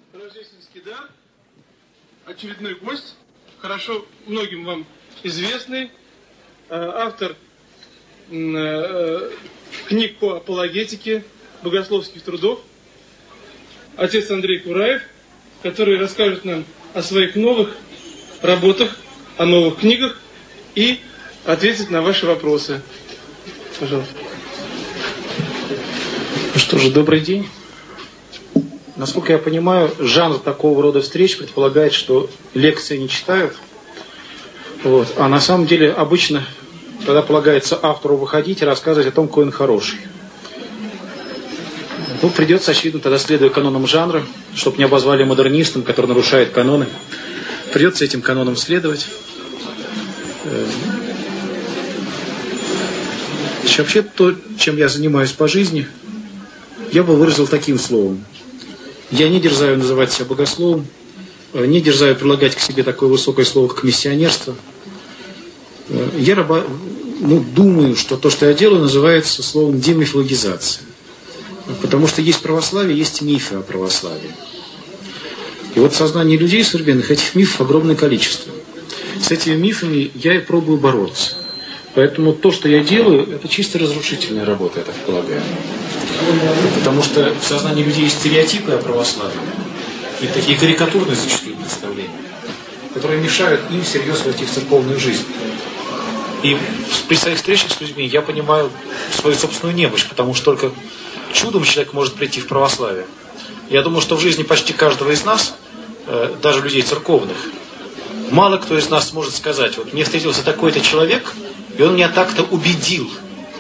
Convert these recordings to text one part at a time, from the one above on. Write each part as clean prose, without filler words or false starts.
Рождественский дар. Очередной гость, хорошо многим вам известный, автор книг по апологетике, богословских трудов, отец Андрей Кураев, который расскажет нам о своих новых работах, о новых книгах и ответит на ваши вопросы. Пожалуйста. Ну что же, добрый день. Насколько я понимаю, жанр такого рода встреч предполагает, что лекции не читают. Вот. А на самом деле обычно тогда полагается автору выходить и рассказывать о том, какой он хороший. Ну, придется, очевидно, тогда, следуя канонам жанра, чтобы не обозвали модернистом, который нарушает каноны. Придется этим канонам следовать. Вообще, то, чем я занимаюсь по жизни, я бы выразил таким словом. Я не дерзаю называть себя богословом, не дерзаю прилагать к себе такое высокое слово, как миссионерство. Я думаю, что то, что я делаю, называется словом демифологизация. Потому что есть православие, есть мифы о православии. И вот в сознании людей современных этих мифов огромное количество. С этими мифами я и пробую бороться. Поэтому то, что я делаю, это чисто разрушительная работа, я так полагаю. Потому что в сознании людей есть стереотипы о православии и такие карикатурные зачастую представления, которые мешают им всерьез войти в церковную жизнь. И при своих встречах с людьми я понимаю свою собственную немощь, потому что только чудом человек может прийти в православие. Я думаю, что в жизни почти каждого из нас, даже людей церковных, мало кто из нас может сказать: вот мне встретился такой-то человек, и он меня так-то убедил,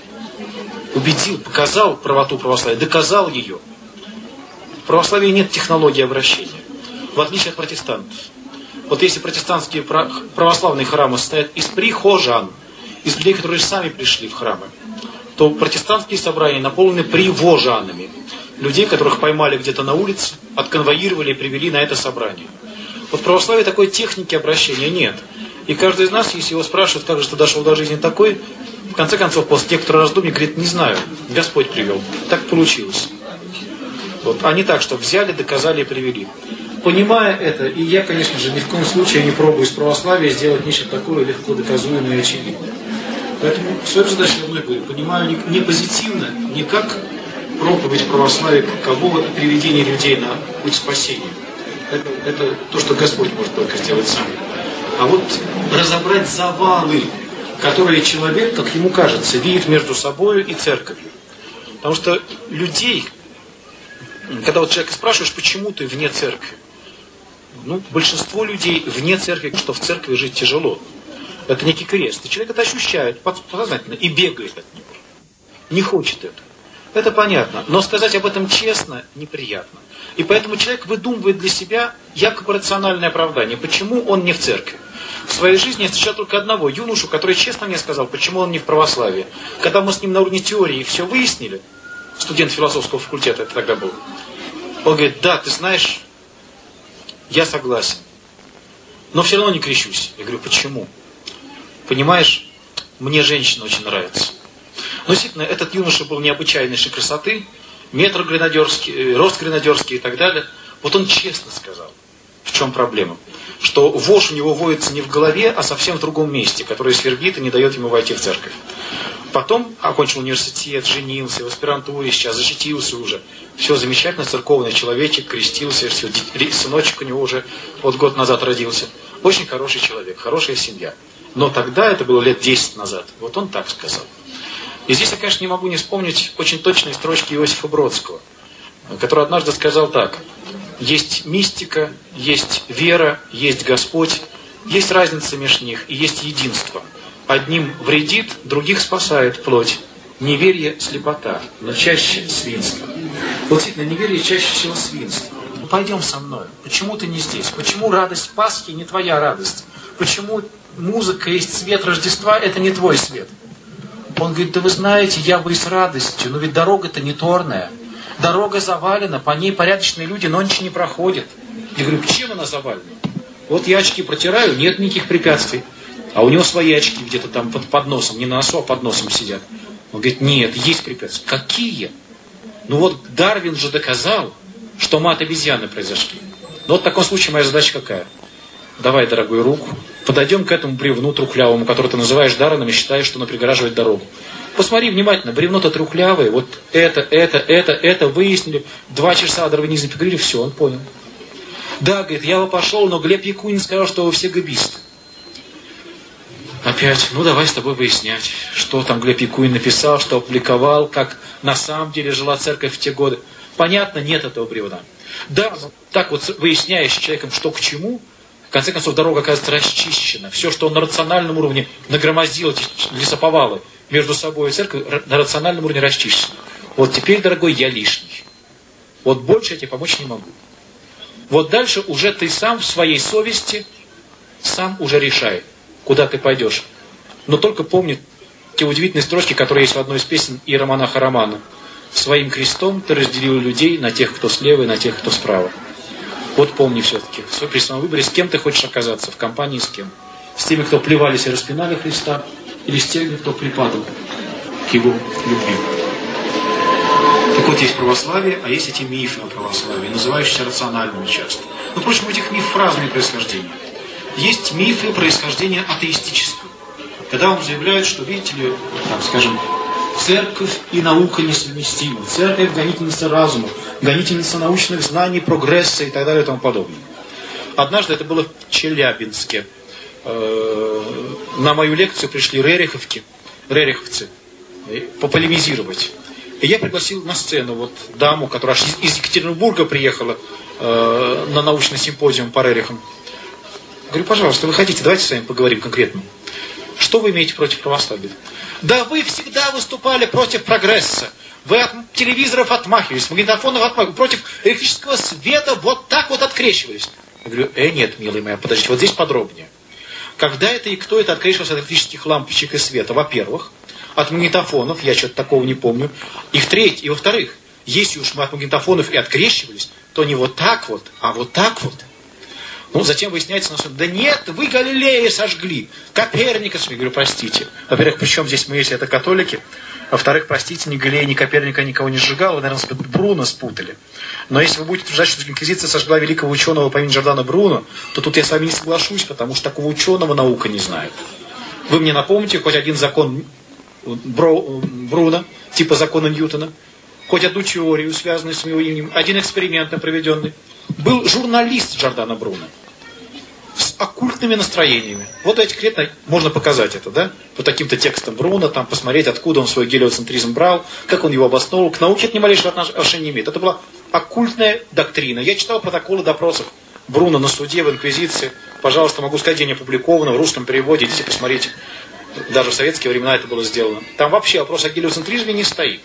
показал правоту православия, доказал ее. В православии нет технологии обращения, в отличие от протестантов. Вот если протестантские православные храмы состоят из прихожан, из людей, которые сами пришли в храмы, то протестантские собрания наполнены привожанами, людей, которых поймали где-то на улице, отконвоировали и привели на это собрание. Вот в православии такой техники обращения нет. И каждый из нас, если его спрашивают, как же ты дошел до жизни такой, в конце концов, после некоторого раздумья, говорит: не знаю, Господь привел. Так получилось. Вот. А не так, что взяли, доказали и привели. Понимая это, и я, конечно же, ни в коем случае не пробую из православия сделать нечто такое легко доказуемое и очевидное. Поэтому свою задачу я говорю, понимаю не позитивно, не как проповедь православия какового и приведение людей на путь спасения. Это то, что Господь может только сделать сам. А вот разобрать завалы, которые человек, как ему кажется, видит между собой и церковью. Потому что людей, когда вот человека спрашиваешь, почему ты вне церкви, большинство людей вне церкви, что в церкви жить тяжело. Это некий крест. И человек это ощущает подсознательно и бегает от него. Не хочет это. Это понятно. Но сказать об этом честно неприятно. И поэтому человек выдумывает для себя якобы рациональное оправдание. Почему он не в церкви? В своей жизни я встречал только одного юношу, который честно мне сказал, почему он не в православии. Когда мы с ним на уровне теории все выяснили, студент философского факультета это тогда был, он говорит: да, ты знаешь, я согласен, но все равно не крещусь. Я говорю: почему? Понимаешь, мне женщина очень нравится. Но действительно, этот юноша был необычайнейшей красоты, метр гренадерский, рост гренадерский и так далее. Вот он честно сказал, в чем проблема. Что вошь у него воется не в голове, а совсем в другом месте, которое свербит и не дает ему войти в церковь. Потом окончил университет, женился, в аспирантуре сейчас, защитился уже. Все замечательно, церковный человечек, крестился, все, сыночек у него уже вот год назад родился. Очень хороший человек, хорошая семья. Но тогда, это было лет 10 назад, вот он так сказал. И здесь я, конечно, не могу не вспомнить очень точные строчки Иосифа Бродского, который однажды сказал так: есть мистика, есть вера, есть Господь, есть разница между них и есть единство. Одним вредит, других спасает плоть. Неверие – слепота, но чаще свинство. Вот действительно, неверие чаще всего свинство. Пойдем со мной. Почему ты не здесь? Почему радость Пасхи не твоя радость? Почему музыка и свет Рождества – это не твой свет? Он говорит: да вы знаете, я бы и с радостью, но ведь дорога-то не торная. Дорога завалена, по ней порядочные люди ночью не проходят. Я говорю: чем она завалена? Вот я очки протираю, нет никаких препятствий. А у него свои очки где-то там под носом, не на носу, а под носом сидят. Он говорит: нет, есть препятствия. Какие? Ну вот Дарвин же доказал, что мат обезьяны произошли. Но вот в таком случае моя задача какая? Давай, дорогой, руку, подойдем к этому бревну трухлявому, который ты называешь дараном и считаешь, что оно преграживает дорогу. Посмотри внимательно, бревно-то трухлявое, вот это выяснили, 2 часа дарвинизм поговорили, все, он понял. Да, говорит, я бы пошел, но Глеб Якунин сказал, что вы все габисты. Опять, ну давай с тобой выяснять, что там Глеб Якунин написал, что опубликовал, как на самом деле жила церковь в те годы. Понятно, нет этого бревна. Да, но так вот выясняешь с человеком, что к чему, в конце концов дорога оказывается расчищена. Все, что он на рациональном уровне нагромоздил, эти лесоповалы между собой и церковью, на рациональном уровне расчищено. Вот теперь, дорогой, я лишний. Вот больше я тебе помочь не могу. Вот дальше уже ты сам в своей совести, сам уже решай, куда ты пойдешь. Но только помни те удивительные строчки, которые есть в одной из песен иеромонаха Романа. Своим крестом ты разделил людей на тех, кто слева, и на тех, кто справа. Вот помни все-таки, при своем выборе, с кем ты хочешь оказаться, в компании с кем. С теми, кто плевались и распинали Христа, или с теми, кто припадал к Его любви. Так вот, есть православие, а есть эти мифы о православии, называющиеся рациональными часто. Но, впрочем, у этих мифов разные происхождения. Есть мифы происхождения атеистического. Когда вам заявляют, что, видите ли, там, скажем, церковь и наука несовместимы, церковь гонительница разума, гонительница научных знаний, прогресса и так далее и тому подобное. Однажды это было в Челябинске. На мою лекцию пришли рериховцы, пополемизировать. И я пригласил на сцену вот даму, которая из Екатеринбурга приехала на научный симпозиум по рерихам. Говорю, пожалуйста, вы хотите, давайте с вами поговорим конкретно. Что вы имеете против православия? Да вы всегда выступали против прогресса. Вы от телевизоров отмахивались, магнитофонов отмахивались, против электрического света вот так вот открещивались. Я говорю, нет, милый моя, подождите, вот здесь подробнее. Когда это и кто это открещивался от электрических лампочек и света? Во-первых, от магнитофонов, я что-то такого не помню. И в-третьих, и во-вторых, если уж мы от магнитофонов и открещивались, то не вот так вот, а вот так вот. Ну, затем выясняется, да нет, вы Галилея сожгли, Коперника сожгли. Я говорю, простите. Во-первых, причем здесь мы, если это католики? Во-вторых, простите, ни Галилея, ни Коперника никого не сжигал, вы, наверное, с Бруно спутали. Но если вы будете утверждать, что Инквизиция сожгла великого ученого по имени Джордано Бруно, то тут я с вами не соглашусь, потому что такого ученого наука не знает. Вы мне напомните хоть один закон Бруно, типа закона Ньютона, хоть одну теорию, связанную с его именем, один эксперимент проведенный. Был журналист Джордано Бруно с оккультными настроениями. Вот давайте конкретно можно показать это, да? По таким-то текстам Бруно, там посмотреть, откуда он свой гелиоцентризм брал, как он его обосновывал. К науке это ни малейшего отношения не имеет. Это была оккультная доктрина. Я читал протоколы допросов Бруно на суде, в Инквизиции. Пожалуйста, могу сказать, где не опубликовано, в русском переводе. Идите, посмотрите. Даже в советские времена это было сделано. Там вообще вопрос о гелиоцентризме не стоит.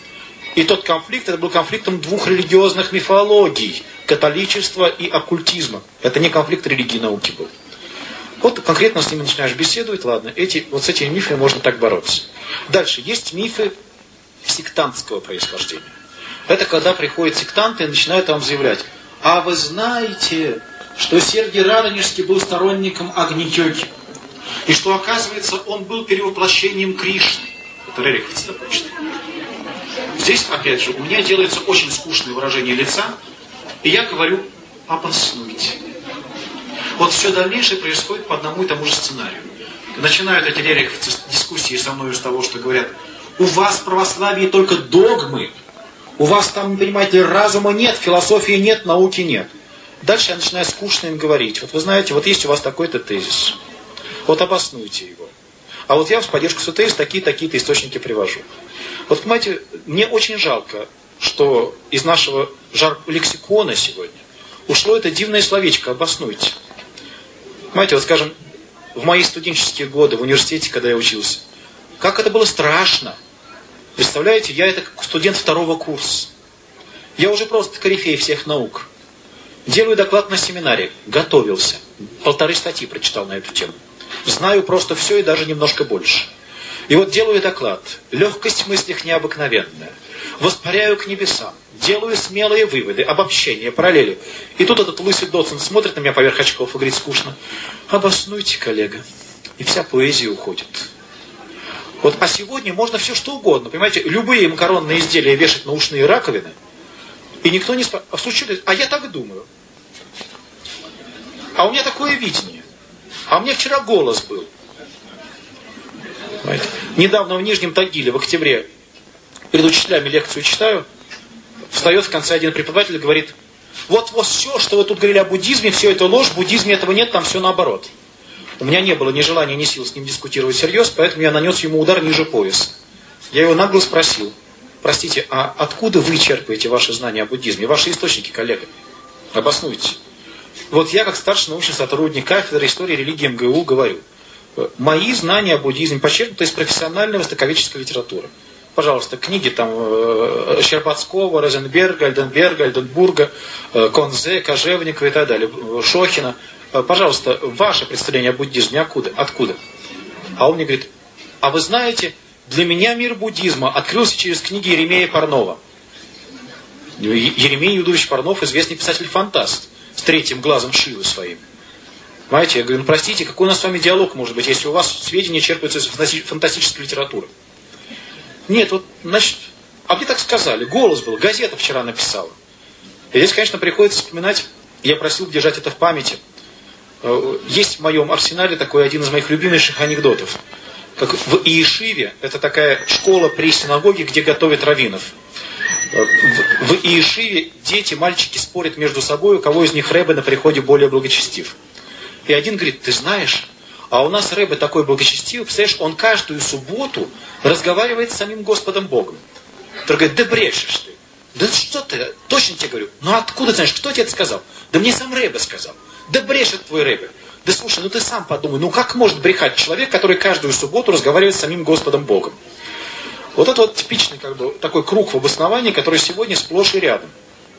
И тот конфликт, это был конфликтом двух религиозных мифологий. Католичества и оккультизма. Это не конфликт религии и науки был. Вот конкретно с ними начинаешь беседовать, ладно, вот с этими мифами можно так бороться. Дальше, есть мифы сектантского происхождения. Это когда приходят сектанты и начинают вам заявлять, а вы знаете, что Сергий Радонежский был сторонником Агни-йоги, и что, оказывается, он был перевоплощением Кришны. Это рериховцы, допустим. Здесь, опять же, у меня делается очень скучное выражение лица, и я говорю, обоснуйте. Вот все дальнейшее происходит по одному и тому же сценарию. Начинают эти рериховцы дискуссии со мной с того, что говорят, у вас в православии только догмы, у вас там, понимаете, разума нет, философии нет, науки нет. Дальше я начинаю скучно им говорить. Вот вы знаете, вот есть у вас такой-то тезис. Вот обоснуйте его. А вот я в поддержку своего тезиса такие-то источники привожу. Вот, понимаете, мне очень жалко, что из нашего лексикона сегодня ушло это дивное словечко «обоснуйте». Понимаете, вот скажем, в мои студенческие годы в университете, когда я учился, как это было страшно. Представляете, я это студент 2-го курса. Я уже просто корифей всех наук. Делаю доклад на семинаре. Готовился. 1,5 статьи прочитал на эту тему. Знаю просто все и даже немножко больше. И вот делаю доклад. Легкость в мыслях необыкновенная. Воспаряю к небесам. Делаю смелые выводы, обобщения, параллели. И тут этот лысый доцент смотрит на меня поверх очков и говорит скучно. Обоснуйте, коллега. И вся поэзия уходит. Вот, а сегодня можно все что угодно. Понимаете, любые макаронные изделия вешать на ушные раковины. И никто не спрашивает. А я так думаю. А у меня такое видение. А у меня вчера голос был. Понимаете? Недавно в Нижнем Тагиле, в октябре, перед учителями лекцию читаю, встает в конце один преподаватель и говорит: вот все, что вы тут говорили о буддизме, все это ложь, в буддизме этого нет, там все наоборот. У меня не было ни желания, ни сил с ним дискутировать всерьез, поэтому я нанес ему удар ниже пояса. Я его нагло спросил: простите, а откуда вы черпаете ваши знания о буддизме, ваши источники, коллега? Обоснуйте. Вот я, как старший научный сотрудник кафедры истории религии МГУ, говорю: мои знания о буддизме почерпнуты из профессиональной востоковедческой литературы. Пожалуйста, книги там Щербацкого, Розенберга, Альденберга, Альденбурга, Конзе, Кожевникова и так далее, Шохина. Пожалуйста, ваше представление о буддизме откуда? А он мне говорит: а вы знаете, для меня мир буддизма открылся через книги Еремея Парнова. Еремей Юдович Парнов — известный писатель-фантаст с третьим глазом Шивы своим. Понимаете, я говорю: простите, какой у нас с вами диалог может быть, если у вас сведения черпаются из фантастической литературы? Нет, вот, значит, а мне так сказали, голос был, газета вчера написала. И здесь, конечно, приходится вспоминать, я просил держать это в памяти. Есть в моем арсенале такой один из моих любимейших анекдотов. Как в Иешиве, это такая школа при синагоге, где готовят раввинов. В Иешиве дети, мальчики спорят между собой, у кого из них ребе на приходе более благочестив. И один говорит: ты знаешь, а у нас ребе такой благочестивый, представляешь, он каждую субботу разговаривает с самим Господом Богом. Второй говорит: да брешешь ты. Да что ты, точно тебе говорю. Ну откуда знаешь, кто тебе это сказал? Да мне сам ребе сказал. Да брешет твой ребе. Да слушай, ну ты сам подумай, ну как может брехать человек, который каждую субботу разговаривает с самим Господом Богом? Вот это вот типичный такой круг в обосновании, который сегодня сплошь и рядом.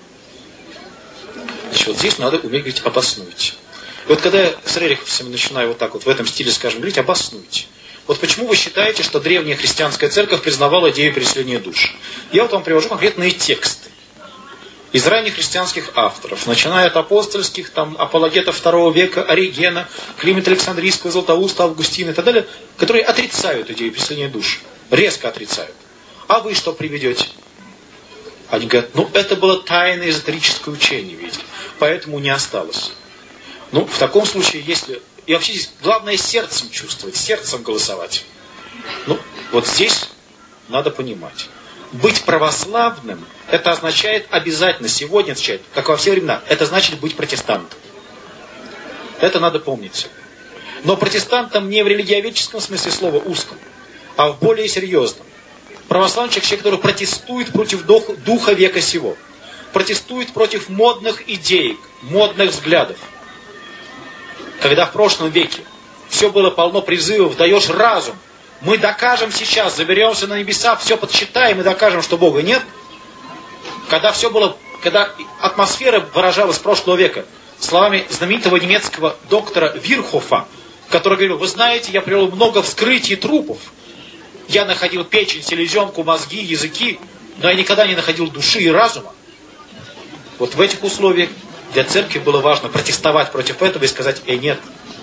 Значит, вот здесь надо уметь говорить: обоснуйте. И вот когда я с рериховцами начинаю вот так вот в этом стиле, скажем, говорить: обоснуйте. Вот почему вы считаете, что древняя христианская церковь признавала идею переселения душ? Я вот вам привожу конкретные тексты из ранних христианских авторов, начиная от апостольских, там, апологетов II века, Оригена, Климента Александрийского, Златоуста, Августина и так далее, которые отрицают идею переселения душ. Резко отрицают. А вы что приведете? Они говорят: ну это было тайное эзотерическое учение, видите, поэтому не осталось. Ну, в таком случае, если... И вообще здесь главное сердцем чувствовать, сердцем голосовать. Ну, вот здесь надо понимать. Быть православным, это означает обязательно, сегодня означает, как во все времена, это значит быть протестантом. Это надо помнить. Но протестантом не в религиоведческом смысле слова узком, а в более серьезном. Православный человек, который протестует против духа века сего. Протестует против модных идей, модных взглядов. Когда в прошлом веке все было полно призывов: даешь разум, мы докажем сейчас, заберемся на небеса, все подсчитаем и докажем, что Бога нет. Когда атмосфера выражалась с прошлого века словами знаменитого немецкого доктора Вирхофа, который говорил: вы знаете, я привел много вскрытий трупов. Я находил печень, селезенку, мозги, языки, но я никогда не находил души и разума. Вот в этих условиях для церкви было важно протестовать против этого и сказать: нет.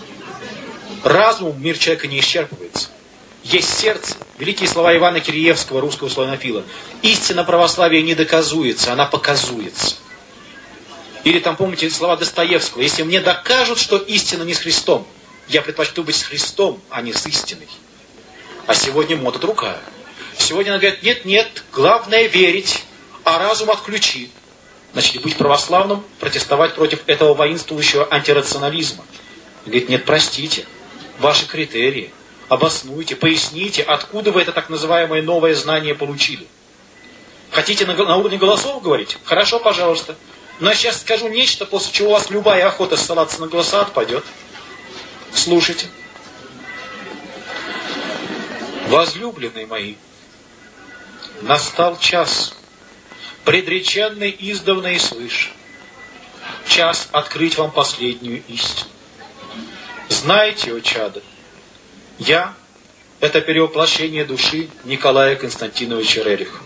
Разумом мир человека не исчерпывается. Есть сердце. Великие слова Ивана Киреевского, русского славянофила. Истина православия не доказуется, она показуется. Или там, помните, слова Достоевского: если мне докажут, что истина не с Христом, я предпочту быть с Христом, а не с истиной. А сегодня мода другая. Сегодня она говорит: нет, главное верить, а разум отключи. Значит, быть православным, протестовать против этого воинствующего антирационализма. И говорит: нет, простите, ваши критерии, обоснуйте, поясните, откуда вы это так называемое новое знание получили. Хотите на уровне голосов говорить? Хорошо, пожалуйста. Но я сейчас скажу нечто, после чего у вас любая охота ссылаться на голоса отпадет. Слушайте. Возлюбленные мои, настал час, предреченный издавна и свыше, час открыть вам последнюю истину. Знаете, о чадо, я — это перевоплощение души Николая Константиновича Рериха.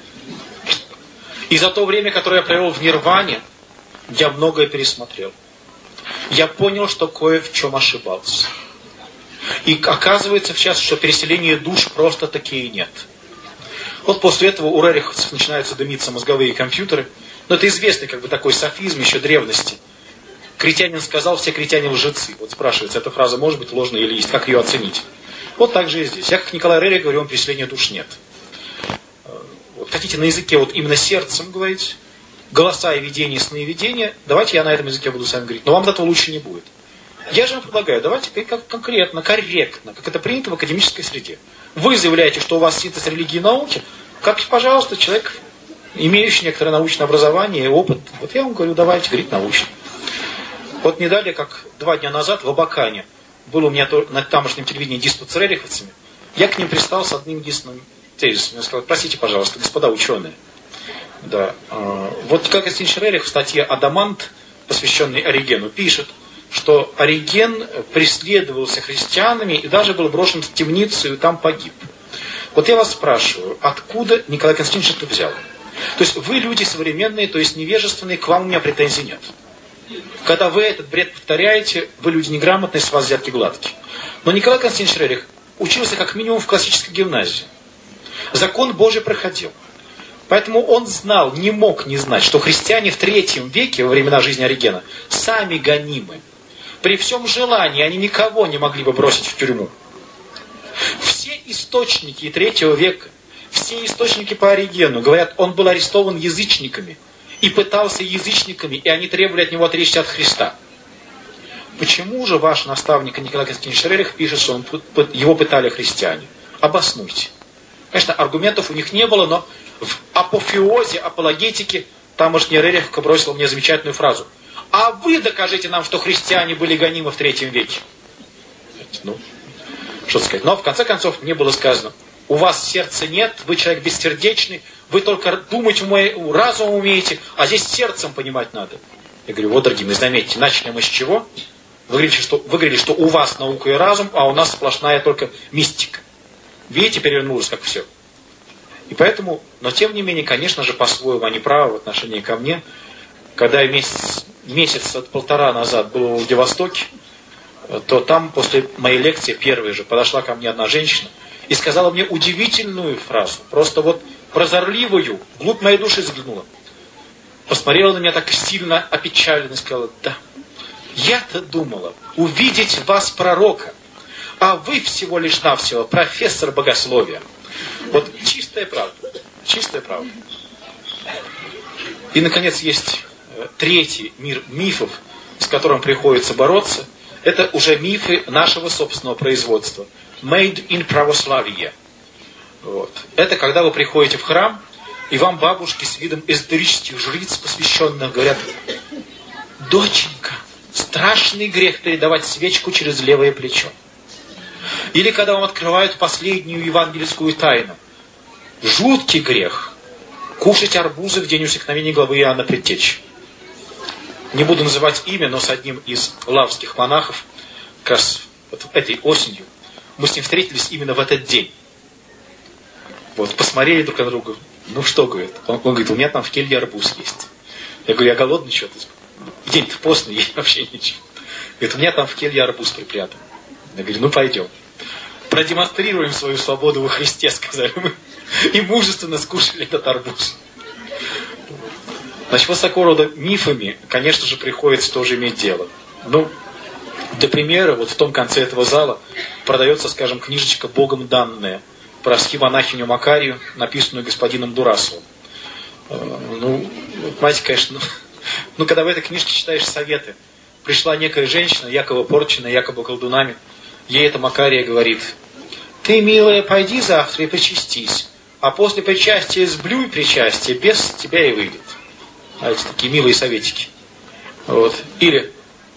И за то время, которое я провел в Нирване, я многое пересмотрел. Я понял, что кое в чем ошибался. И оказывается сейчас, что переселения душ просто такие нет. Вот после этого у рериховцев начинаются дымиться мозговые компьютеры. Но это известный такой софизм еще древности. Критянин сказал, все критяне лжецы. Вот спрашивается, эта фраза может быть ложной или есть, как ее оценить? Вот так же и здесь. Я как Николай Рерих говорю, вам переселения душ нет. Вот хотите на языке вот именно сердцем говорить, голоса и видения, сны и видения, давайте я на этом языке буду с вами говорить. Но вам от этого лучше не будет. Я же вам предлагаю, давайте как конкретно, корректно, как это принято в академической среде. Вы заявляете, что у вас синтез религии и науки, как, пожалуйста, человек, имеющий некоторое научное образование и опыт. Вот я вам говорю, давайте говорить научно. Вот не далее, как 2 дня назад в Абакане был у меня на тамошнем телевидении диспут с рериховцами. Я к ним пристал с одним единственным тезисом. Я сказал, простите, пожалуйста, господа ученые. Да. Вот как Константин Рерих в статье «Адамант», посвященной Оригену, пишет, что Ориген преследовался христианами и даже был брошен в темницу и там погиб. Вот я вас спрашиваю, откуда Николай Константинович это взял? То есть вы люди современные, то есть невежественные, к вам у меня претензий нет. Когда вы этот бред повторяете, вы люди неграмотные, с вас взятки гладкие. Но Николай Константинович Рерих учился как минимум в классической гимназии. Закон Божий проходил. Поэтому он знал, не мог не знать, что христиане в III веке, во времена жизни Оригена, сами гонимы. При всем желании они никого не могли бы бросить в тюрьму. Все источники III века, все источники по Оригену говорят, он был арестован язычниками и пытался язычниками, и они требовали от него отречься от Христа. Почему же ваш наставник Николай Константинович Рерих пишет, что его пытали христиане? Обоснуйте. Конечно, аргументов у них не было, но в апофеозе апологетики тамошний Рерих бросил мне замечательную фразу. А вы докажите нам, что христиане были гонимы в III веке. Ну, что сказать. Но в конце концов мне было сказано, у вас сердца нет, вы человек бессердечный, вы только думать разумом умеете, а здесь сердцем понимать надо. Я говорю, вот, дорогие мои, заметьте, начали мы с чего? Вы говорили, что у вас наука и разум, а у нас сплошная только мистика. Видите, перевернулось как все. И поэтому, но тем не менее, конечно же, по-своему они правы в отношении ко мне. Когда я месяц от 1,5 назад был в Владивостоке, то там после моей лекции, первой же, подошла ко мне одна женщина и сказала мне удивительную фразу, просто вот прозорливую, вглубь моей души заглянула. Посмотрела на меня так сильно опечаленно и сказала, да, я-то думала увидеть в вас пророка, а вы всего лишь навсего профессор богословия. Вот чистая правда. Чистая правда. И, наконец, есть третий мир мифов, с которым приходится бороться. Это уже мифы нашего собственного производства. Made in православие. Вот. Это когда вы приходите в храм, и вам бабушки с видом эзотерических жриц, посвященных, говорят, доченька, страшный грех передавать свечку через левое плечо. Или когда вам открывают последнюю евангельскую тайну. Жуткий грех кушать арбузы в день усекновения главы Иоанна Предтечи. Не буду называть имя, но с одним из лаврских монахов, как раз вот этой осенью, мы с ним встретились именно в этот день. Вот, посмотрели друг на друга. Ну что, говорит, он говорит, у меня там в келье арбуз есть. Я говорю, я голодный что-то. День-то постный, есть вообще ничего. Говорит, у меня там в келье арбуз припрятан. Я говорю, ну пойдем. Продемонстрируем свою свободу во Христе, сказали мы. И мужественно скушали этот арбуз. Значит, вот с такого рода мифами, конечно же, приходится тоже иметь дело. Ну, для примера, вот в том конце этого зала продается, скажем, книжечка «Богом данная» про архимонахиню Макарию, написанную господином Дурасовым. Ну, понимаете, конечно, ну, когда в этой книжке читаешь советы, пришла некая женщина, якобы порченная, якобы колдунами, ей эта Макария говорит, ты, милая, пойди завтра и причастись, а после причастия сблюй причастие, без тебя и выйдет. Знаете, такие милые советики. Вот. Или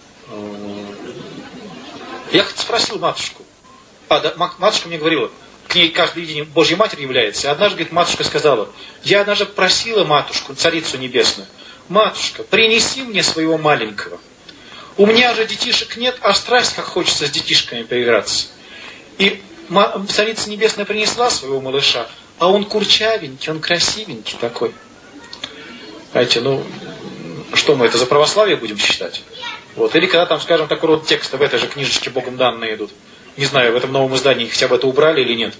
я как-то спросил матушку, матушка мне говорила, к ней каждый день Божья Матерь является, и однажды, говорит, матушка сказала, я однажды просила матушку, Царицу Небесную, матушка, принеси мне своего маленького. У меня же детишек нет, а страсть, как хочется с детишками поиграться. И Царица Небесная принесла своего малыша, а он курчавенький, он красивенький такой. Знаете, ну, что мы это за православие будем считать? Вот. Или когда там, скажем, такой род текста в этой же книжечке Богом данные идут. Не знаю, в этом новом издании хотя бы это убрали или нет.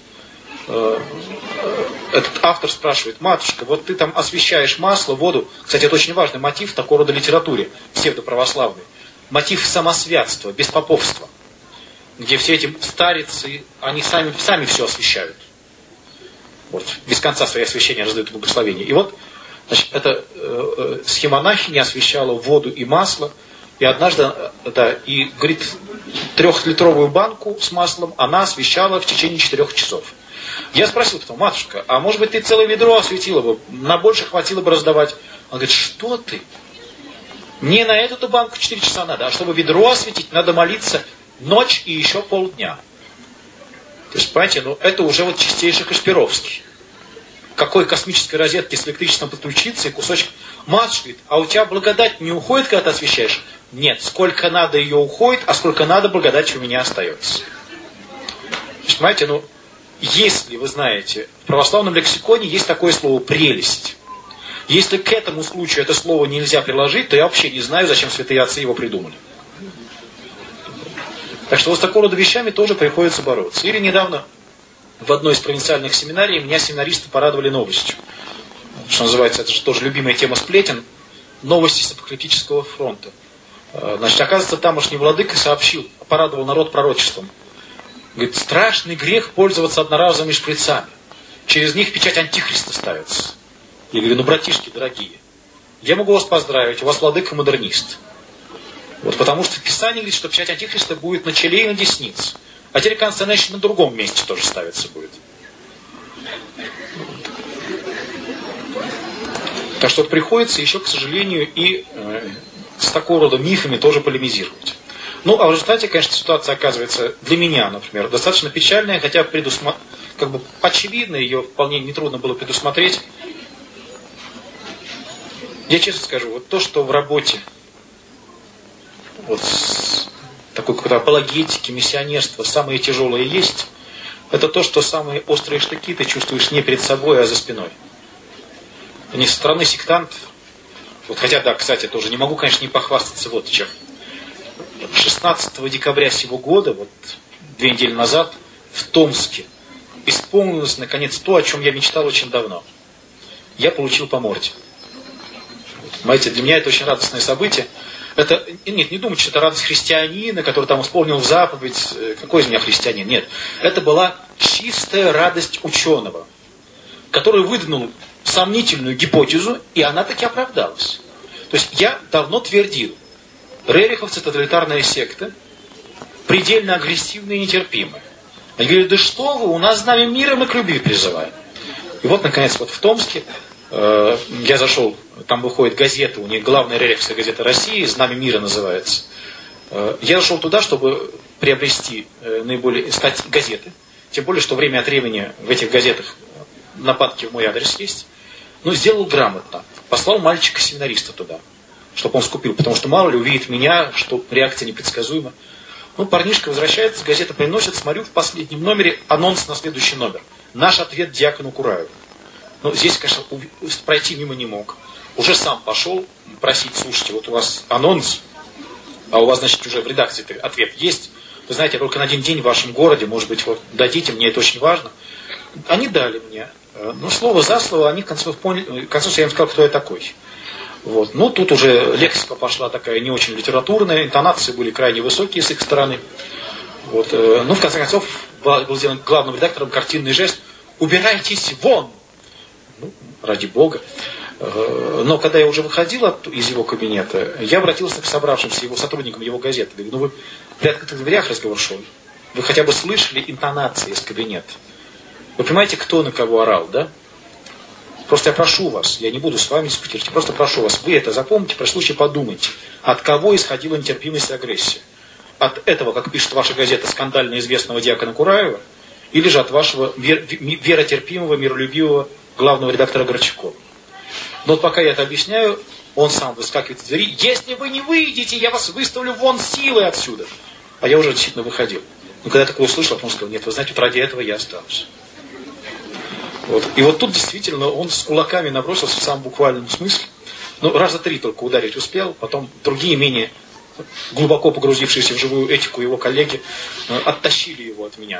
Этот автор спрашивает, матушка, вот ты там освещаешь масло, воду. Кстати, это очень важный мотив в такого рода литературе, псевдоправославной. мотив самосвятства, беспоповства, где все эти старицы, они сами все освящают. Вот, без конца свои освящения раздают благословение. И вот, значит, эта схемонахиня освящала воду и масло, и однажды, и, говорит, 3-литровую банку с маслом она освящала в течение 4 часов. Я спросил потом: матушка, а может быть ты целое ведро осветила бы, на больше хватило бы раздавать? Она говорит: что ты? Не на эту банку 4 часа надо, а чтобы ведро осветить, надо молиться ночь и еще полдня. То есть, понимаете, это уже вот чистейший Кашпировский. Какой космической розетке с электричеством подключиться и кусочек. Матушка говорит: а у тебя благодать не уходит, когда ты освещаешь? Нет, сколько надо ее уходит, а сколько надо благодати у меня остается. То есть, понимаете, если вы знаете, в православном лексиконе есть такое слово «прелесть». Если к этому случаю это слово нельзя приложить, то я вообще не знаю, зачем святые отцы его придумали. Так что вот с такого рода вещами тоже приходится бороться. Или недавно в одной из провинциальных семинарий меня семинаристы порадовали новостью. Что называется, это же тоже любимая тема сплетен. Новости с апокалиптического фронта. Значит, оказывается, тамошний владыка сообщил, порадовал народ пророчеством. Говорит: страшный грех пользоваться одноразовыми шприцами. Через них печать антихриста ставится. Я говорю: братишки дорогие, я могу вас поздравить, у вас владыка модернист. Вот, потому что в Писании говорит, что печать антихриста будет на челе и на деснице. А теперь Consternation на другом месте тоже ставится будет. Так что приходится еще, к сожалению, и с такого рода мифами тоже полемизировать. Ну, а в результате, конечно, ситуация оказывается для меня, например, достаточно печальная, хотя как бы очевидно, ее вполне нетрудно было предусмотреть. Я честно скажу, вот то, что в работе вот такой какой-то апологетики, миссионерства самые тяжелые есть, это то, что самые острые штыки ты чувствуешь не перед собой, а за спиной. Не со стороны сектантов. Вот, хотя, да, кстати, тоже не могу, конечно, не похвастаться вот чем. 16 декабря сего года, вот 2 недели назад, в Томске исполнилось, наконец, то, о чем я мечтал очень давно. Я получил по морде. Понимаете, для меня это очень радостное событие. Это, нет, не думайте, что это радость христианина, который там исполнил заповедь. Какой из меня христианин? Нет. Это была чистая радость ученого, который выдвинул сомнительную гипотезу, и она таки оправдалась. То есть я давно твердил: рериховцы — тоталитарная секта, предельно агрессивная и нетерпимая. Они говорят: да что вы, у нас знамя мира, мы к любви призываем. И вот, наконец, вот в Томске я зашел, там выходит газета, у них главная рериховская газета России, «Знамя мира» называется. Я зашел туда, чтобы приобрести стать газеты. Тем более, что время от времени в этих газетах нападки в мой адрес есть. Но сделал грамотно. Послал мальчика-семинариста туда, чтобы он скупил. Потому что мало ли увидит меня, что реакция непредсказуема. Ну, парнишка возвращается, газета приносит, смотрю, в последнем номере анонс на следующий номер. Наш ответ диакону Кураеву. Ну, здесь, конечно, пройти мимо не мог. Уже сам пошел просить: слушайте, вот у вас анонс, а у вас, значит, уже в редакции ответ есть. Вы знаете, я только на 1 день в вашем городе, может быть, вот дадите, мне это очень важно. Они дали мне. Ну, слово за слово, они к концу поняли, к концу я им сказал, кто я такой. Вот. Ну, тут уже лексика пошла такая не очень литературная, интонации были крайне высокие с их стороны. Вот. Ну, в конце концов, был сделан главным редактором картинный жест: убирайтесь вон! Ну, ради Бога. Но когда я уже выходил из его кабинета, я обратился к собравшимся его сотрудникам его газеты. Говорю: ну вы при открытых дверях разговор шел. Вы хотя бы слышали интонации из кабинета? Вы понимаете, кто на кого орал, да? Просто я прошу вас, я не буду с вами дискутировать, просто прошу вас, вы это запомните, при случае подумайте, от кого исходила нетерпимость и агрессия. От этого, как пишет ваша газета, скандально известного диакона Кураева, или же от вашего веротерпимого, миролюбивого главного редактора Горчакова. Но вот пока я это объясняю, он сам выскакивает из двери: если вы не выйдете, я вас выставлю вон силой отсюда. А я уже действительно выходил. Но когда я такое услышал, он сказал: нет, вы знаете, вот ради этого я останусь. Вот. И вот тут действительно он с кулаками набросился в самом буквальном смысле. Ну, раза 3 только ударить успел, потом другие, менее глубоко погрузившиеся в живую этику его коллеги, оттащили его от меня.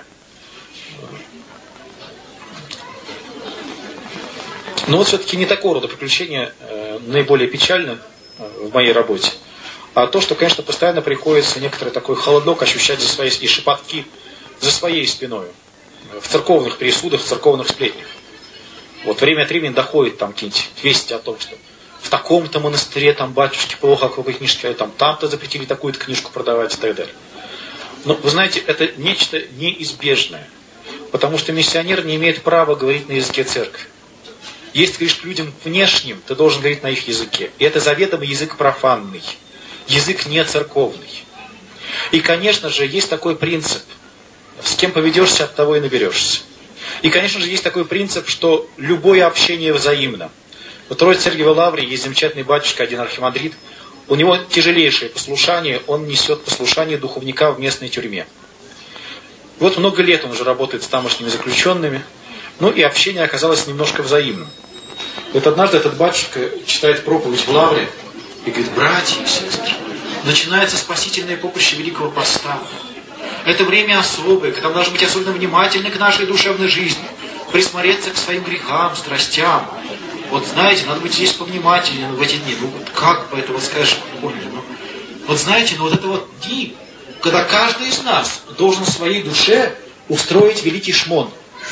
Но вот все-таки не такого рода приключения наиболее печальны в моей работе, а то, что, конечно, постоянно приходится некоторый такой холодок ощущать за своей и шепотки за своей спиной. В церковных пересудах, в церковных сплетнях. Вот время от времени доходит там какие-нибудь вести о том, что в таком-то монастыре там батюшки плохо какой книжки, там-то запретили такую-то книжку продавать и так далее. Но вы знаете, это нечто неизбежное. Потому что миссионер не имеет права говорить на языке церкви. Если ты говоришь к людям внешним, ты должен говорить на их языке. И это заведомо язык профанный. Язык не церковный. И, конечно же, есть такой принцип. С кем поведешься, от того и наберешься. И, конечно же, есть такой принцип, что любое общение взаимно. В Троице-Сергиевой Лавре есть замечательный батюшка, один архимандрит. У него тяжелейшее послушание, он несет послушание духовника в местной тюрьме. Вот много лет он уже работает с тамошними заключенными, ну и общение оказалось немножко взаимным. Вот однажды этот батюшка читает проповедь в Лавре и говорит: братья и сестры, начинается спасительное поприще Великого Поста. Это время особое, когда мы должны быть особенно внимательны к нашей душевной жизни, присмотреться к своим грехам, страстям. Вот знаете, надо быть здесь повнимательнее в эти дни. Ну вот как бы это вот скажешь, вот знаете, вот это вот дни, когда каждый из нас должен в своей душе устроить великий шмон.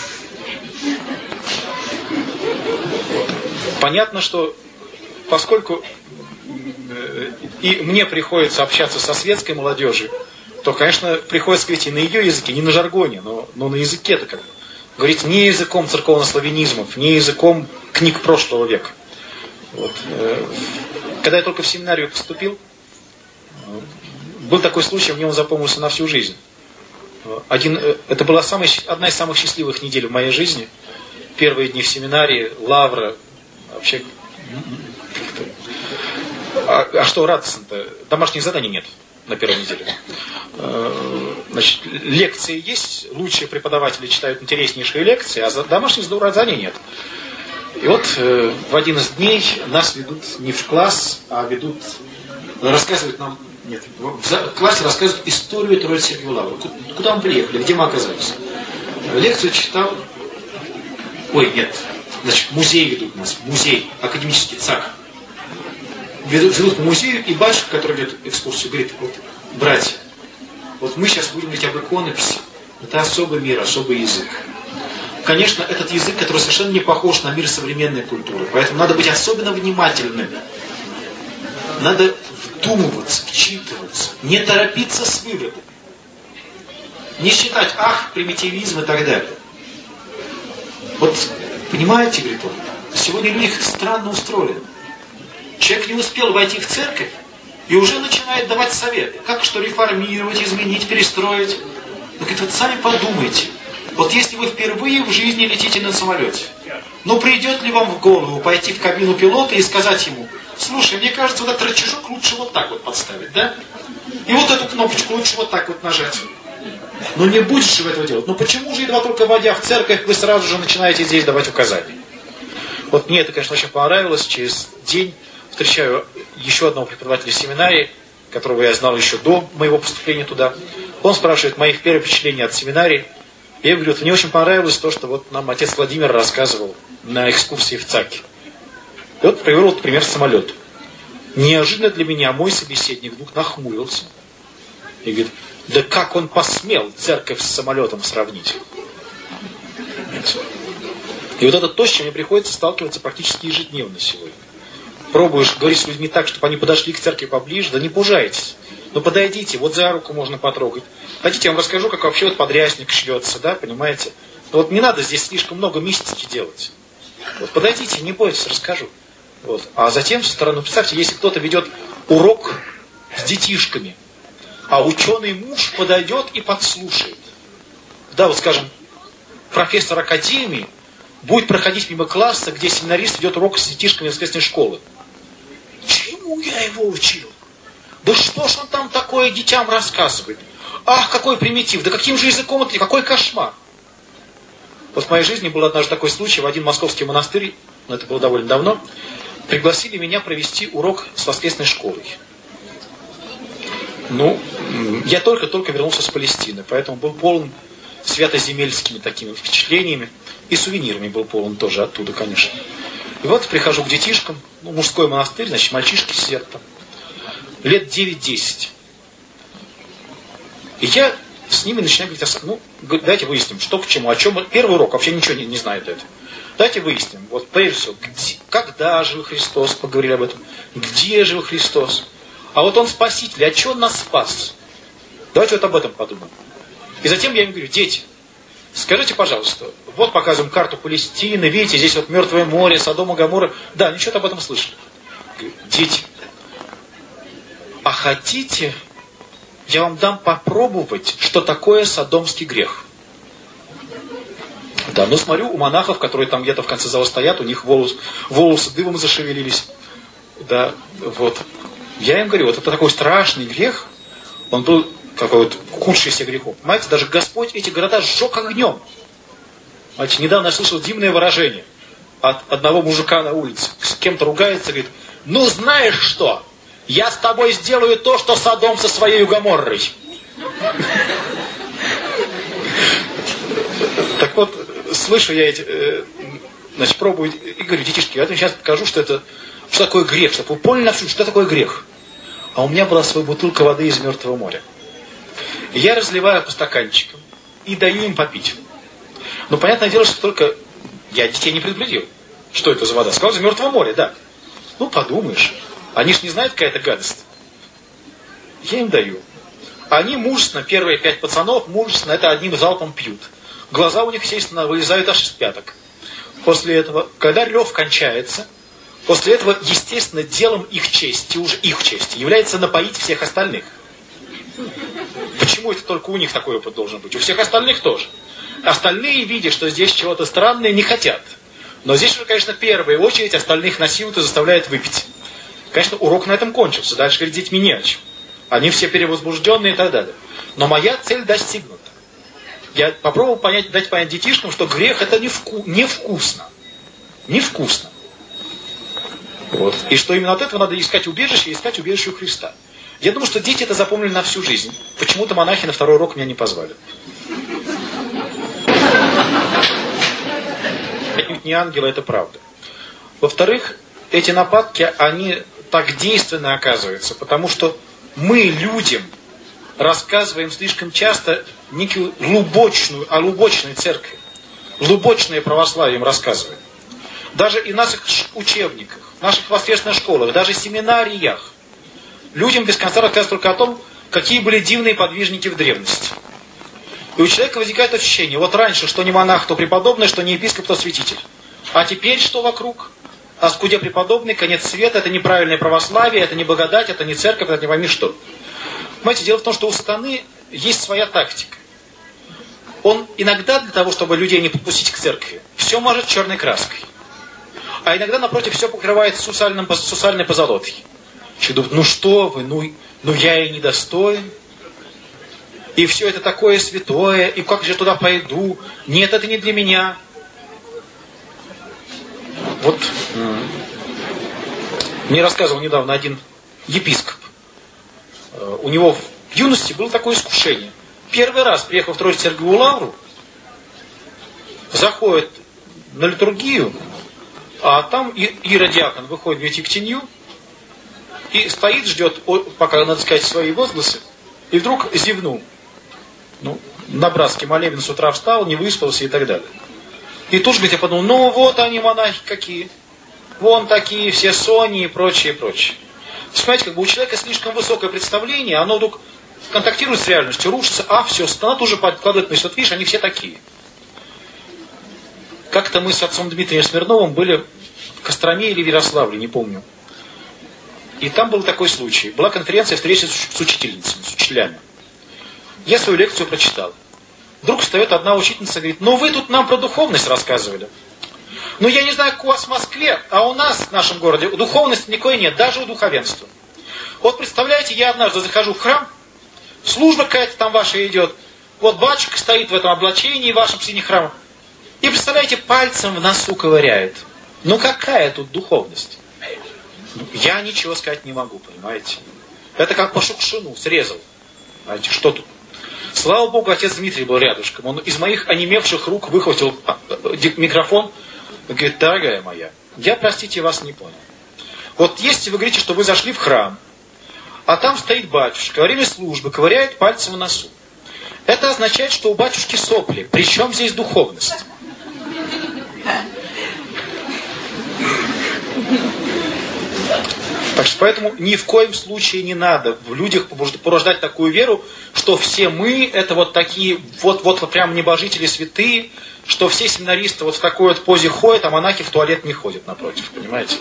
Понятно, что поскольку и мне приходится общаться со светской молодежью, то, конечно, приходится говорить и на ее языке, не на жаргоне, но на языке-то как бы. Говорить не языком церковнославянизмов, не языком книг прошлого века. Вот. Когда я только в семинарию поступил, был такой случай, мне он запомнился на всю жизнь. Это была одна из самых счастливых недель в моей жизни. Первые дни в семинарии, лавра, вообще... А что радостно-то? Домашних заданий нет на первой неделе. Значит, лекции есть, лучшие преподаватели читают интереснейшие лекции, а домашних заданий нет. И вот в один из дней нас ведут не в класс, а рассказывают нам, в классе рассказывают историю Троице-Сергиевой Лавры. Куда мы приехали, где мы оказались. Лекцию читал, музей ведут нас, музей, академический ЦАК. Ведут к музею, и батюшка, который ведет экскурсию, говорит: вот, братья, вот мы сейчас будем говорить об иконописи. Это особый мир, особый язык. Конечно, этот язык, который совершенно не похож на мир современной культуры. Поэтому надо быть особенно внимательными. Надо вдумываться, вчитываться, не торопиться с выводами. Не считать, примитивизм и так далее. Вот, понимаете, говорит он, сегодня люди странно устроены. Человек не успел войти в церковь и уже начинает давать советы. Как что реформировать, изменить, перестроить. Он говорит: вот сами подумайте. Вот если вы впервые в жизни летите на самолете, придет ли вам в голову пойти в кабину пилота и сказать ему: слушай, мне кажется, вот этот рычажок лучше вот так вот подставить, да? И вот эту кнопочку лучше вот так вот нажать. Не будешь же вы этого делать. Почему же, едва только войдя в церковь, вы сразу же начинаете здесь давать указания? Вот мне это, конечно, очень понравилось. Через день встречаю еще одного преподавателя семинарии, которого я знал еще до моего поступления туда. Он спрашивает моих первых впечатлений от семинарии. И я говорю: мне очень понравилось то, что вот нам отец Владимир рассказывал на экскурсии в ЦАКе. И вот привел пример самолета. Неожиданно для меня мой собеседник вдруг нахмурился и говорит: да как он посмел церковь с самолетом сравнить? И вот это то, с чем мне приходится сталкиваться практически ежедневно сегодня. Пробуешь говорить с людьми так, чтобы они подошли к церкви поближе, да не пужайтесь. Подойдите, вот за руку можно потрогать. Хотите, я вам расскажу, как вообще вот подрясник шьется, да, понимаете? Вот не надо здесь слишком много мистики делать. Вот подойдите, не бойтесь, расскажу. Вот. А затем со стороны, представьте, если кто-то ведет урок с детишками, а ученый муж подойдет и подслушает. Да, вот скажем, профессор академии будет проходить мимо класса, где семинарист ведет урок с детишками воскресной школы. Чему я его учил? Да что ж он там такое детям рассказывает? Ах, какой примитив, да каким же языком это, какой кошмар. Вот в моей жизни был однажды такой случай, в один московский монастырь, это было довольно давно, пригласили меня провести урок с воскресной школой. Я только-только вернулся с Палестины, поэтому был полон святоземельскими такими впечатлениями, и сувенирами был полон тоже оттуда, конечно. И вот прихожу к детишкам, мужской монастырь, значит, мальчишки сидят там. лет 9-10. И я с ними начинаю говорить, давайте выясним, что к чему, о чем. Первый урок, вообще ничего не знает это. Давайте выясним, вот прежде всего, когда жил Христос, поговорили об этом, где жил Христос. А вот Он Спаситель, а что Он нас спас? Давайте вот об этом подумаем. И затем я им говорю, дети, скажите, пожалуйста, вот показываем карту Палестины, видите, здесь вот Мертвое море, Содом и Гоморра. Да, ничего об этом слышали. Говорю, дети, а хотите, я вам дам попробовать, что такое содомский грех? Да, ну смотрю, у монахов, которые там где-то в конце зала стоят, у них волосы дымом зашевелились. Да, вот. Я им говорю, вот это такой страшный грех, он был какой вот худший из всех грехов. Понимаете, даже Господь эти города сжег огнем. Понимаете, недавно я слышал дивное выражение от одного мужика на улице. С кем-то ругается, говорит, ну знаешь что, я с тобой сделаю то, что Содом со своей Гоморрой. Так вот, слышу я эти, значит, пробую, и говорю, детишки, я вам сейчас покажу, что такое грех, чтобы вы поняли на всю, что такое грех. А у меня была своя бутылка воды из Мертвого моря. И я разливаю по стаканчикам и даю им попить. Но понятное дело, что только я детей не предупредил. Что это за вода? Сказал, из Мертвого моря, да. Ну, подумаешь. Они ж не знают, какая это гадость. Я им даю. Они мужественно, первые 5 пацанов, мужественно это одним залпом пьют. Глаза у них, естественно, вылезают аж из пяток. После этого, когда рев кончается, после этого, естественно, делом их чести, уже их чести, является напоить всех остальных. Почему это только у них такой опыт должен быть? У всех остальных тоже. Остальные, видя, что здесь чего-то странное, не хотят. Но здесь уже, конечно, в первую очередь остальных насилуют и заставляют выпить. Конечно, урок на этом кончился. Дальше говорить с детьми не о чем. Они все перевозбужденные и так далее. Но моя цель достигнута. Я попробовал дать понять детишкам, что грех это невкусно. Невкусно. Вот. И что именно от этого надо искать убежище, и искать убежище у Христа. Я думаю, что дети это запомнили на всю жизнь. Почему-то монахи на второй урок меня не позвали. Не ангелы, это правда. Во-вторых, эти нападки, они так действенно оказываются, потому что мы людям рассказываем слишком часто некую лубочную церковь. Лубочное православие им рассказываем. Даже и в наших учебниках, в наших воскресных школах, даже в семинариях людям без конца рассказывают только о том, какие были дивные подвижники в древности. И у человека возникает ощущение, вот раньше, что не монах, то преподобный, что не епископ, то святитель. А теперь что вокруг? А скудя преподобный, конец света, это неправильное православие, это не благодать, это не церковь, это не пойми что. Понимаете, дело в том, что у сатаны есть своя тактика. Он иногда для того, чтобы людей не подпустить к церкви, все мажет черной краской. А иногда, напротив, все покрывает сусальной позолотой. Человек думает, ну что вы, ну я и недостоин. И все это такое святое, и как же я туда пойду? Нет, это не для меня. Вот мне рассказывал недавно один епископ. У него в юности было такое искушение. Первый раз, приехав в Троице-Сергиеву лавру, заходит на литургию, а там иеродиакон выходит в Ектинью и стоит, ждет, пока, надо сказать, свои возгласы, и вдруг зевнул. Ну, на братский молебен с утра встал, не выспался и так далее. И тут же я подумал, ну вот они монахи какие. Вон такие все сони и прочее, прочее. Понимаете, как бы у человека слишком высокое представление, оно вдруг контактирует с реальностью, рушится, а все, сатана тоже подкладывает мысль. Вот видишь, они все такие. Как-то мы с отцом Дмитрием Смирновым были в Костроме или в Ярославле, не помню. И там был такой случай. Была конференция, встреча с учительницами, с учителями. Я свою лекцию прочитал. Вдруг встает одна учительница и говорит, ну вы тут нам про духовность рассказывали. Ну я не знаю, как у вас в Москве, а у нас в нашем городе духовности никакой нет, даже у духовенства. Вот представляете, я однажды захожу в храм, служба какая-то там ваша идет, вот батюшка стоит в этом облачении вашем синем храме, и представляете, пальцем в носу ковыряет. Ну какая тут духовность? Я ничего сказать не могу, понимаете. Это как по Шукшину срезал. Знаете, что тут? Слава Богу, отец Дмитрий был рядышком. Он из моих онемевших рук выхватил микрофон. Он говорит, дорогая моя, я, простите, вас не понял. Вот если вы говорите, что вы зашли в храм, а там стоит батюшка, во время службы ковыряет пальцем в носу. Это означает, что у батюшки сопли. Причем здесь духовность? Так что поэтому ни в коем случае не надо в людях порождать такую веру, что все мы это вот такие, вот прям небожители святые, что все семинаристы вот в такой вот позе ходят, а монахи в туалет не ходят, напротив, понимаете?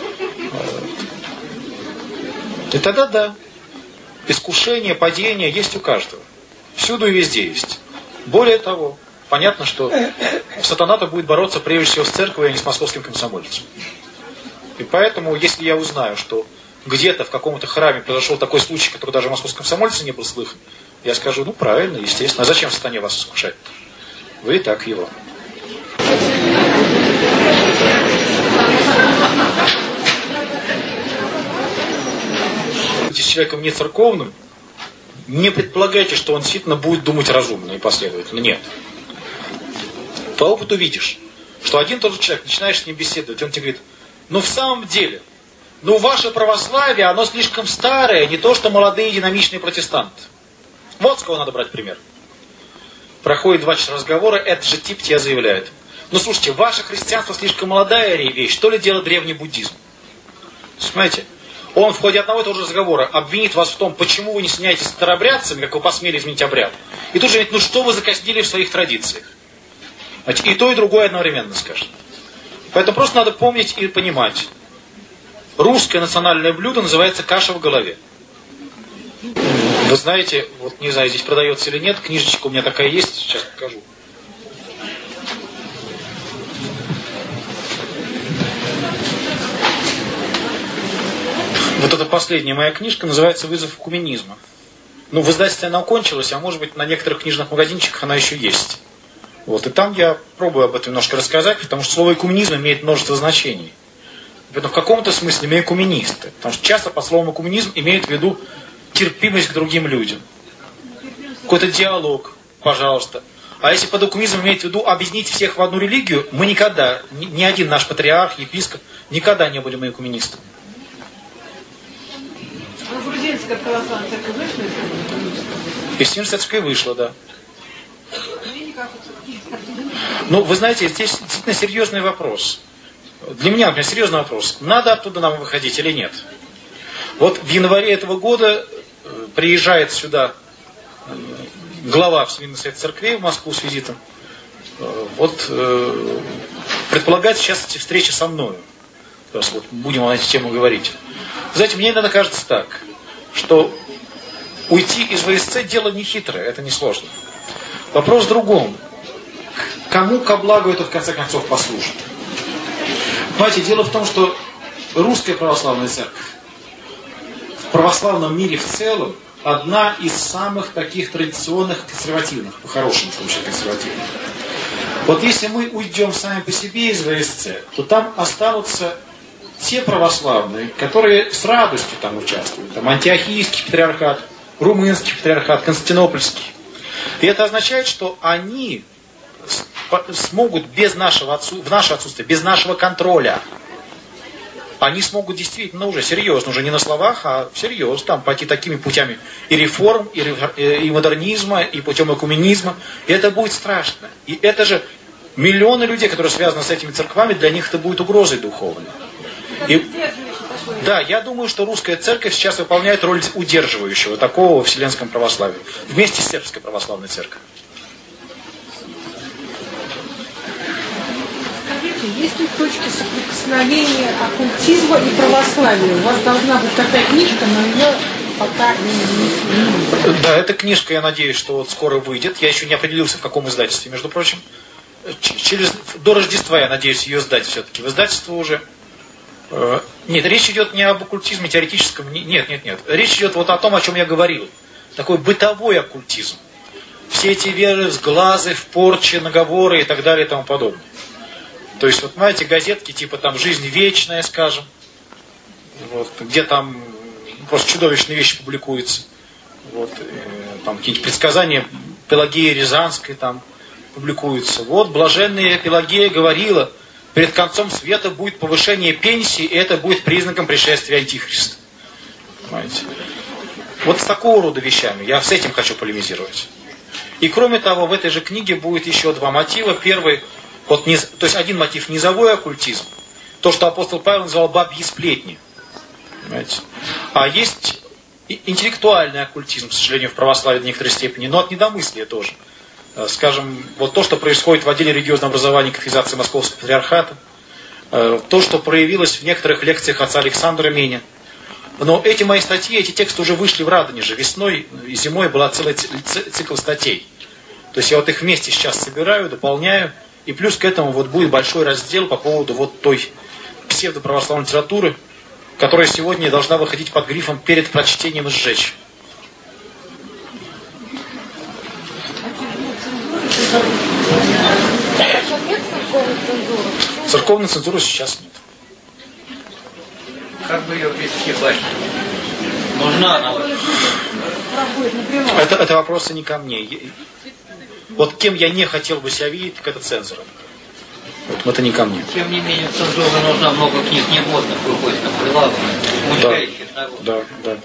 И тогда да, искушение, падение есть у каждого. Всюду и везде есть. Более того, понятно, что сатана-то будет бороться прежде всего с церковью, а не с московским комсомольцем. И поэтому, если я узнаю, что где-то в каком-то храме произошел такой случай, который даже в московском комсомольце не был слыхан, я скажу, ну правильно, естественно. А зачем сатане вас искушать-то? Вы и так его. С человеком не церковным, не предполагайте, что он действительно будет думать разумно и последовательно. Нет. По опыту видишь, что один тот же человек, начинаешь с ним беседовать, он тебе говорит, ну в самом деле, ну ваше православие, оно слишком старое, не то что молодые динамичные протестанты. Вот с кого надо брать пример. Проходит 2 часа разговора, этот же тип тебе заявляет, ну слушайте, ваше христианство слишком молодая вещь, то ли дело древний буддизм. Понимаете? Он в ходе одного и того же разговора обвинит вас в том, почему вы не соединяетесь с старообрядцами, как вы посмели изменить обряд. И тут же говорит, ну что вы закоснели в своих традициях. И то, и другое одновременно скажет. Поэтому просто надо помнить и понимать. Русское национальное блюдо называется каша в голове. Вы знаете, вот не знаю, здесь продается или нет, книжечка у меня такая есть, сейчас покажу. Вот эта последняя моя книжка называется «Вызов экуменизма». Ну, в издательстве она кончилась, а может быть на некоторых книжных магазинчиках она еще есть. Вот, и там я пробую об этом немножко рассказать, потому что слово экуменизм имеет множество значений. Поэтому в каком-то смысле мы экуменисты. Потому что часто под словом экуменизм имеют в виду терпимость к другим людям. Какой-то диалог, пожалуйста. А если под экуменизмом имеет в виду объединить всех в одну религию, мы никогда, ни один наш патриарх, епископ, никогда не были мы экуменистами. А Грузинская православная церковь вышла из экуменизма? Из Северо-Церковской вышла, да. Ну, вы знаете, здесь действительно серьезный вопрос. Для меня, например, серьезный вопрос. Надо оттуда нам выходить или нет? Вот в январе этого года приезжает сюда глава Всемирный совет церквей в Москву с визитом. Вот предполагается сейчас встреча со мною. Сейчас вот будем на эту тему говорить. Знаете, мне иногда кажется так, что уйти из ВСЦ дело не хитрое, это не сложно. Вопрос в другом. Кому ко благу это в конце концов послужит? Понимаете, дело в том, что русская православная церковь в православном мире в целом одна из самых таких традиционных, консервативных, по-хорошему случае консервативных. Вот если мы уйдем сами по себе из ВСЦ, то там останутся те православные, которые с радостью там участвуют. Там Антиохийский патриархат, Румынский патриархат, Константинопольский. И это означает, что они смогут в наше отсутствие, без нашего контроля, они смогут действительно уже серьезно, уже не на словах, а всерьез там пойти такими путями и реформ, и модернизма, и путем экуменизма. И это будет страшно. И это же миллионы людей, которые связаны с этими церквами, для них это будет угрозой духовной. Да, я думаю, что русская церковь сейчас выполняет роль удерживающего такого во вселенском православии. Вместе с сербской православной церковью. Скажите, есть ли точки соприкосновения оккультизма и православия? У вас должна быть такая книжка, но ее пока не... Да, эта книжка, я надеюсь, что вот скоро выйдет. Я еще не определился, в каком издательстве, между прочим. До Рождества, я надеюсь, ее сдать все-таки. В издательство уже... Нет, речь идет не об оккультизме теоретическом. Нет. Речь идет вот о том, о чем я говорил. Такой бытовой оккультизм. Все эти веры, сглазы, в порче, наговоры и так далее и тому подобное. То есть, вот знаете, газетки типа там «Жизнь вечная», скажем, вот, где там просто чудовищные вещи публикуются. Вот, там какие-нибудь предсказания Пелагеи Рязанской там публикуются. Вот, блаженная Пелагея говорила, перед концом света будет повышение пенсии, и это будет признаком пришествия Антихриста. Понимаете? Вот с такого рода вещами. Я с этим хочу полемизировать. И кроме того, в этой же книге будет еще два мотива. Первый, то есть один мотив низовой оккультизм. То, что апостол Павел называл бабьи сплетни. Понимаете? А есть интеллектуальный оккультизм, к сожалению, в православии до некоторой степени, но от недомыслия тоже. Скажем, вот то, что происходит в отделе религиозного образования кафедрации Московского патриархата, то, что проявилось в некоторых лекциях отца Александра Меня. Но эти мои статьи, эти тексты уже вышли в Радонеже. Весной и зимой была целый цикл статей. То есть я вот их вместе сейчас собираю, дополняю. И плюс к этому вот будет большой раздел по поводу вот той псевдоправославной литературы, которая сегодня должна выходить под грифом «перед прочтением сжечь». Церковной цензуры сейчас нет. Как бы ее привести к власти? Нужна она? Это вопросы не ко мне. Вот кем я не хотел бы себя видеть, так это цензором. Вот это не ко мне. Тем не менее, цензура нужна, много книг негодных выходит на прилавок, умуляющих народ. Да.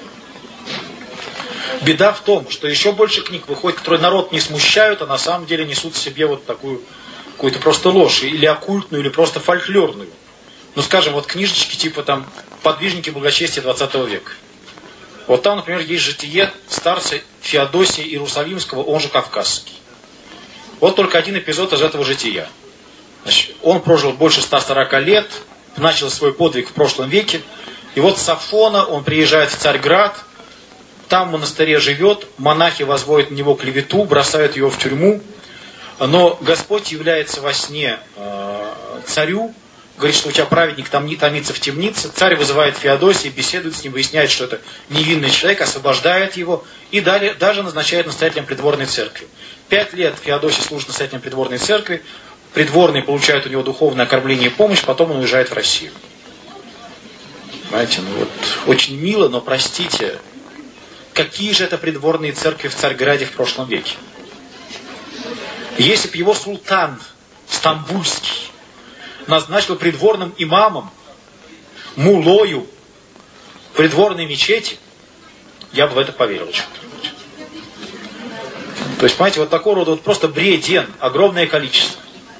Беда в том, что еще больше книг выходит, которые народ не смущают, а на самом деле несут в себе вот такую какую-то просто ложь, или оккультную, или просто фольклорную. Ну, скажем, вот книжечки типа там «Подвижники благочестия 20 века». Вот там, например, есть житие старца Феодосия Иерусалимского, он же Кавказский. Вот только один эпизод из этого жития. Значит, он прожил больше 140 лет, начал свой подвиг в прошлом веке, и вот с Афона он приезжает в Царьград, там в монастыре живет, монахи возводят на него клевету, бросают его в тюрьму, но Господь является во сне царю, говорит, что у тебя праведник там не томится в темнице. Царь вызывает Феодосия, беседует с ним, выясняет, что это невинный человек, освобождает его и далее, даже назначает настоятелем придворной церкви. 5 лет Феодосий служит настоятелем придворной церкви, придворные получают у него духовное окормление и помощь, потом он уезжает в Россию. Понимаете, ну вот очень мило, но простите, какие же это придворные церкви в Царьграде в прошлом веке? Если бы его султан Стамбульский назначил придворным имамом, мулою, придворной мечети, я бы в это поверил. То есть, понимаете, вот такого рода вот просто бреден, огромное количество.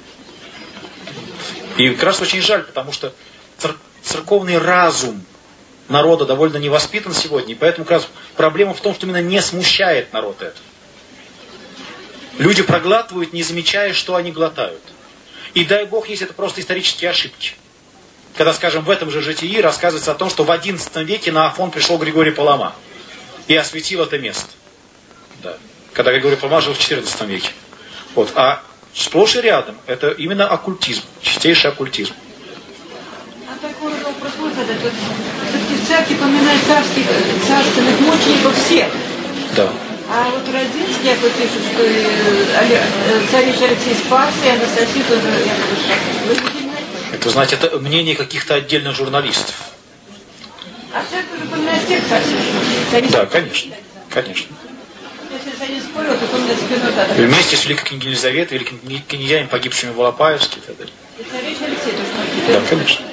И как раз очень жаль, потому что церковный разум народа довольно не воспитан сегодня, и поэтому как раз проблема в том, что именно не смущает народ это. Люди проглатывают, не замечая, что они глотают. И дай Бог, если это просто исторические ошибки. Когда, скажем, в этом же житии рассказывается о том, что в XI веке на Афон пришел Григорий Палама и осветил это место. Да. Когда Григорий Палама жил в XIV веке. Вот. А сплошь и рядом это именно оккультизм, чистейший оккультизм. А такой вопрос вот этот. Все-таки в церкви поминают царственных мучеников всех. Да. А вот Родзинский якобы пишет, что царевич Алексей спасся, и Анастасия тоже якобы спасся. Это, знаете, это мнение каких-то отдельных журналистов. А церковь же поминает всех царей. Да, конечно. Конечно. Если они спорят, то поминает спину. И вместе с великой княгиней Елизаветой, великими князьями, погибшими в Волопаевске и так далее. И царевич Алексей тоже погиб. Да, конечно.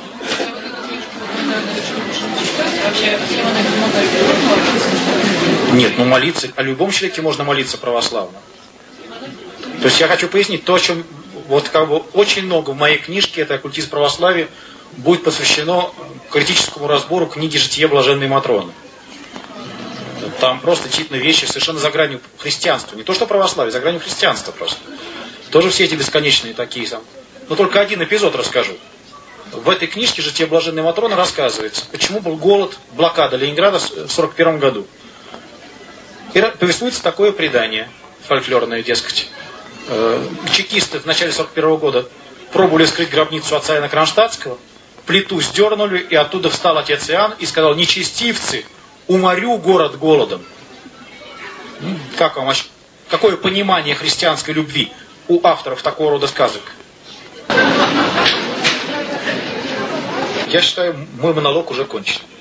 Нет, ну молиться, о любом человеке можно молиться православно. То есть я хочу пояснить, то, о чем вот как бы очень много в моей книжке, это оккультизм православия, будет посвящено критическому разбору книги «Житие блаженной Матроны». Там просто действительно вещи совершенно за гранью христианства. Не то что православие, за гранью христианства просто. Тоже все эти бесконечные такие там. Но только один эпизод расскажу. В этой книжке «Житие блаженной Матроны» рассказывается, почему был голод, блокада Ленинграда в 1941 году. И повествуется такое предание фольклорное, дескать. Чекисты в начале 1941 года пробовали вскрыть гробницу отца Иоанна Кронштадтского, плиту сдернули, и оттуда встал отец Иоанн и сказал: «Нечестивцы, уморю город голодом». Как вам, какое понимание христианской любви у авторов такого рода сказок? Я считаю, мой монолог уже кончен.